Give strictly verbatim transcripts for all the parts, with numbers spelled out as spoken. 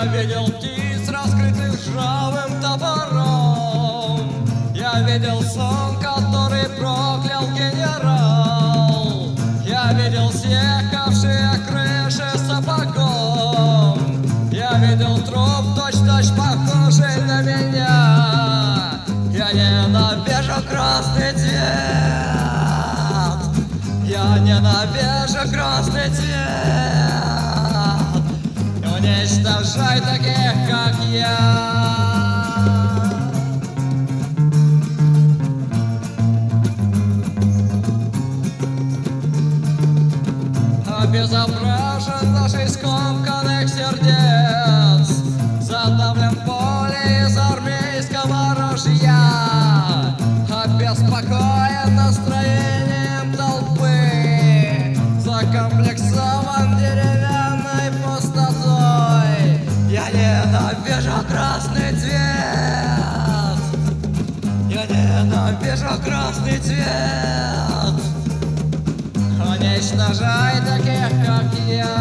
Я видел птиц, раскрытых ржавым топором. Я видел сон, который проклял генерал. Я видел съехавшие крыши сапогом. Я видел труп, точь-точь похожий на меня. Я ненавижу красный цвет. Я ненавижу красный цвет. Уничтожай таких, как я. Обезображен нашей скомканных сердец, задавлен пулей из армейского ружья, обеспокоен настроением толпы, закомплексован деревянной пустотой. Я ненавижу красный цвет. Я ненавижу красный цвет. Уничтожай таких, как я.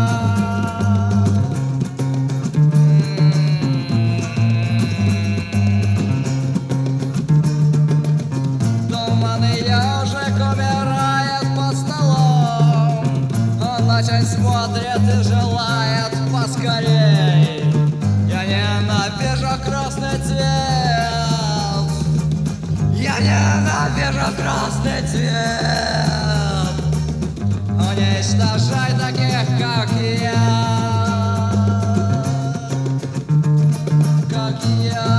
Туманный ежик умирает под столом. Он очень смотрит и желает поскорей. Я ненавижу красный цвет. Я ненавижу красный цвет. Уничтожай таких, как я. Как я.